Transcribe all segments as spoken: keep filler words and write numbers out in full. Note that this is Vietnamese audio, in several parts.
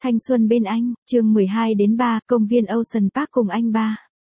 Thanh xuân bên anh, chương mười hai đến ba, công viên Ocean Park cùng anh ba.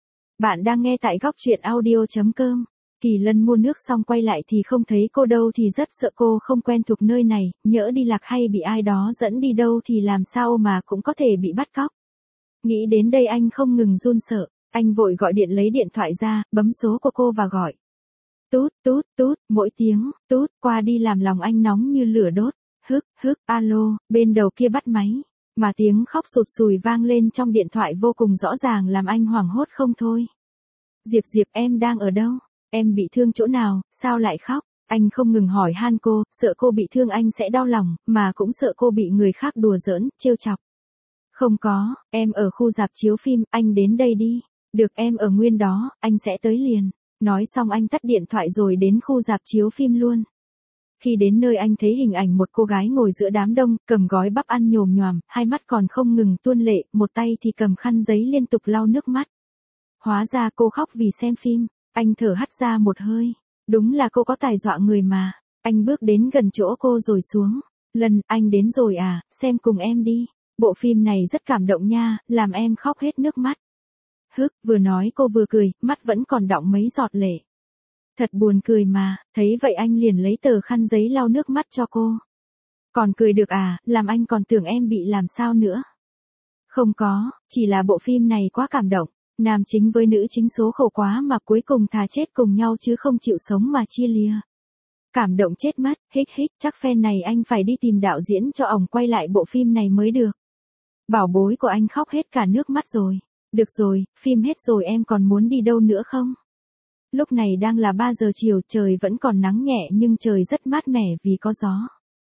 Bạn đang nghe tại góc truyện audio chấm com. Kỳ Lân mua nước xong quay lại thì không thấy cô đâu thì rất sợ cô không quen thuộc nơi này, nhỡ đi lạc hay bị ai đó dẫn đi đâu thì làm sao mà cũng có thể bị bắt cóc. Nghĩ đến đây anh không ngừng run sợ, anh vội gọi điện lấy điện thoại ra, bấm số của cô và gọi. Tút, tút, tút, mỗi tiếng, tút, qua đi làm lòng anh nóng như lửa đốt. Hức, hức, alo, bên đầu kia bắt máy. Mà tiếng khóc sụt sùi vang lên trong điện thoại vô cùng rõ ràng làm anh hoảng hốt không thôi. Diệp Diệp em đang ở đâu? Em bị thương chỗ nào, sao lại khóc? Anh không ngừng hỏi han cô, sợ cô bị thương anh sẽ đau lòng, mà cũng sợ cô bị người khác đùa giỡn, trêu chọc. Không có, em ở khu rạp chiếu phim, anh đến đây đi. Được em ở nguyên đó, anh sẽ tới liền. Nói xong anh tắt điện thoại rồi đến khu rạp chiếu phim luôn. Khi đến nơi anh thấy hình ảnh một cô gái ngồi giữa đám đông, cầm gói bắp ăn nhồm nhoàm, hai mắt còn không ngừng tuôn lệ, một tay thì cầm khăn giấy liên tục lau nước mắt. Hóa ra cô khóc vì xem phim, anh thở hắt ra một hơi. Đúng là cô có tài dọa người mà. Anh bước đến gần chỗ cô rồi xuống. Lần, anh đến rồi à, xem cùng em đi. Bộ phim này rất cảm động nha, làm em khóc hết nước mắt. Hức, vừa nói cô vừa cười, mắt vẫn còn đọng mấy giọt lệ. Thật buồn cười mà, thấy vậy anh liền lấy tờ khăn giấy lau nước mắt cho cô. Còn cười được à, làm anh còn tưởng em bị làm sao nữa. Không có, chỉ là bộ phim này quá cảm động, nam chính với nữ chính số khổ quá mà cuối cùng thà chết cùng nhau chứ không chịu sống mà chia lìa. Cảm động chết mất, hích hích, chắc fan này anh phải đi tìm đạo diễn cho ổng quay lại bộ phim này mới được. Bảo bối của anh khóc hết cả nước mắt rồi. Được rồi, phim hết rồi em còn muốn đi đâu nữa không? Lúc này đang là ba giờ chiều, trời vẫn còn nắng nhẹ nhưng trời rất mát mẻ vì có gió.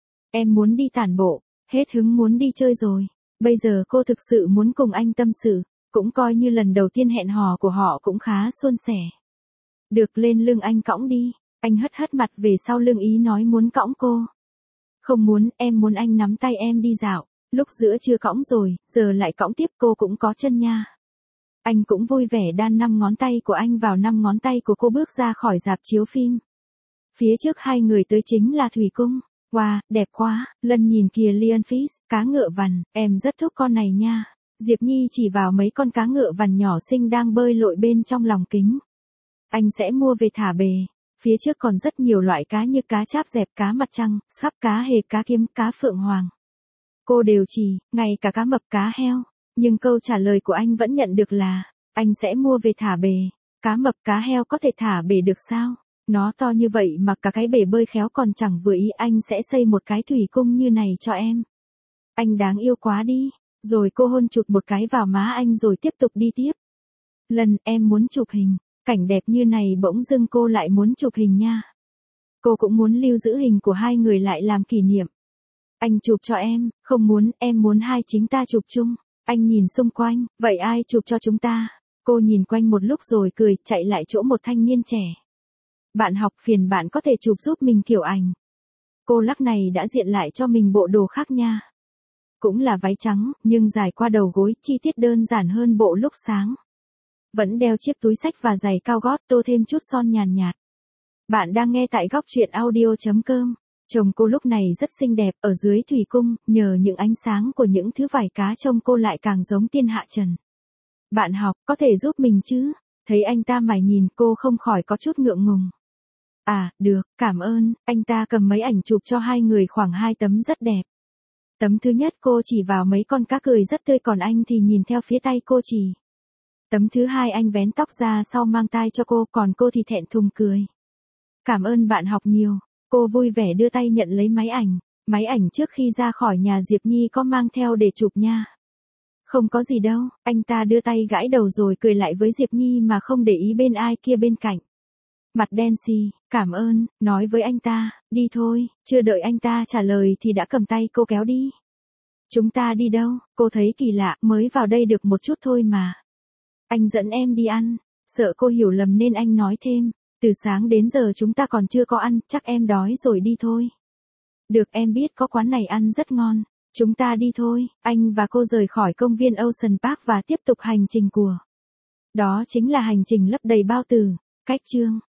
Em muốn đi tản bộ, hết hứng muốn đi chơi rồi. Bây giờ cô thực sự muốn cùng anh tâm sự, cũng coi như lần đầu tiên hẹn hò của họ cũng khá suôn sẻ. Được, lên lưng anh cõng đi. Anh hất hất mặt về sau lưng ý nói muốn cõng cô. Không muốn, em muốn anh nắm tay em đi dạo. Lúc giữa chưa cõng rồi, giờ lại cõng tiếp, cô cũng có chân nha. Anh cũng vui vẻ đan năm ngón tay của anh vào năm ngón tay của cô bước ra khỏi rạp chiếu phim. Phía trước hai người tới chính là Thủy Cung. Wow, đẹp quá, Lân nhìn kìa Lionfish, cá ngựa vằn, em rất thích con này nha. Diệp Nhi chỉ vào mấy con cá ngựa vằn nhỏ xinh đang bơi lội bên trong lòng kính. Anh sẽ mua về thả bề. Phía trước còn rất nhiều loại cá như cá cháp dẹp, cá mặt trăng, sắp, cá hề, cá kiếm, cá phượng hoàng. Cô đều chỉ, ngay cả cá mập, cá heo. Nhưng câu trả lời của anh vẫn nhận được là, anh sẽ mua về thả bề. Cá mập, cá heo có thể thả bể được sao? Nó to như vậy mà cả cái bể bơi khéo còn chẳng vừa ý, anh sẽ xây một cái thủy cung như này cho em. Anh đáng yêu quá đi. Rồi cô hôn chụt một cái vào má anh rồi tiếp tục đi tiếp. Lần, em muốn chụp hình. Cảnh đẹp như này bỗng dưng cô lại muốn chụp hình nha. Cô cũng muốn lưu giữ hình của hai người lại làm kỷ niệm. Anh chụp cho em, không muốn, em muốn hai chính ta chụp chung. Anh nhìn xung quanh, vậy ai chụp cho chúng ta? Cô nhìn quanh một lúc rồi cười, chạy lại chỗ một thanh niên trẻ. Bạn học, phiền bạn có thể chụp giúp mình kiểu ảnh. Cô lắc này đã diện lại cho mình bộ đồ khác nha. Cũng là váy trắng, nhưng dài qua đầu gối, chi tiết đơn giản hơn bộ lúc sáng. Vẫn đeo chiếc túi xách và giày cao gót, tô thêm chút son nhàn nhạt. Bạn đang nghe tại góc truyện audio chấm com. Chồng cô lúc này rất xinh đẹp, ở dưới thủy cung, nhờ những ánh sáng của những thứ vảy cá trông cô lại càng giống tiên hạ trần. Bạn học, có thể giúp mình chứ? Thấy anh ta mải nhìn cô không khỏi có chút ngượng ngùng. À, được, cảm ơn, anh ta cầm mấy ảnh chụp cho hai người khoảng hai tấm rất đẹp. Tấm thứ nhất cô chỉ vào mấy con cá cười rất tươi còn anh thì nhìn theo phía tay cô chỉ. Tấm thứ hai anh vén tóc ra sau mang tai cho cô còn cô thì thẹn thùng cười. Cảm ơn bạn học nhiều. Cô vui vẻ đưa tay nhận lấy máy ảnh. Máy ảnh trước khi ra khỏi nhà Diệp Nhi có mang theo để chụp nha. Không có gì đâu, anh ta đưa tay gãi đầu rồi cười lại với Diệp Nhi mà không để ý bên ai kia bên cạnh. Mặt đen xì, cảm ơn, nói với anh ta, đi thôi, chưa đợi anh ta trả lời thì đã cầm tay cô kéo đi. Chúng ta đi đâu? Cô thấy kỳ lạ, mới vào đây được một chút thôi mà. Anh dẫn em đi ăn, sợ cô hiểu lầm nên anh nói thêm. Từ sáng đến giờ chúng ta còn chưa có ăn, chắc em đói rồi đi thôi. Được, em biết có quán này ăn rất ngon. Chúng ta đi thôi. Anh và cô rời khỏi công viên Ocean Park và tiếp tục hành trình của. Đó chính là hành trình lấp đầy bao từ. Cách chương.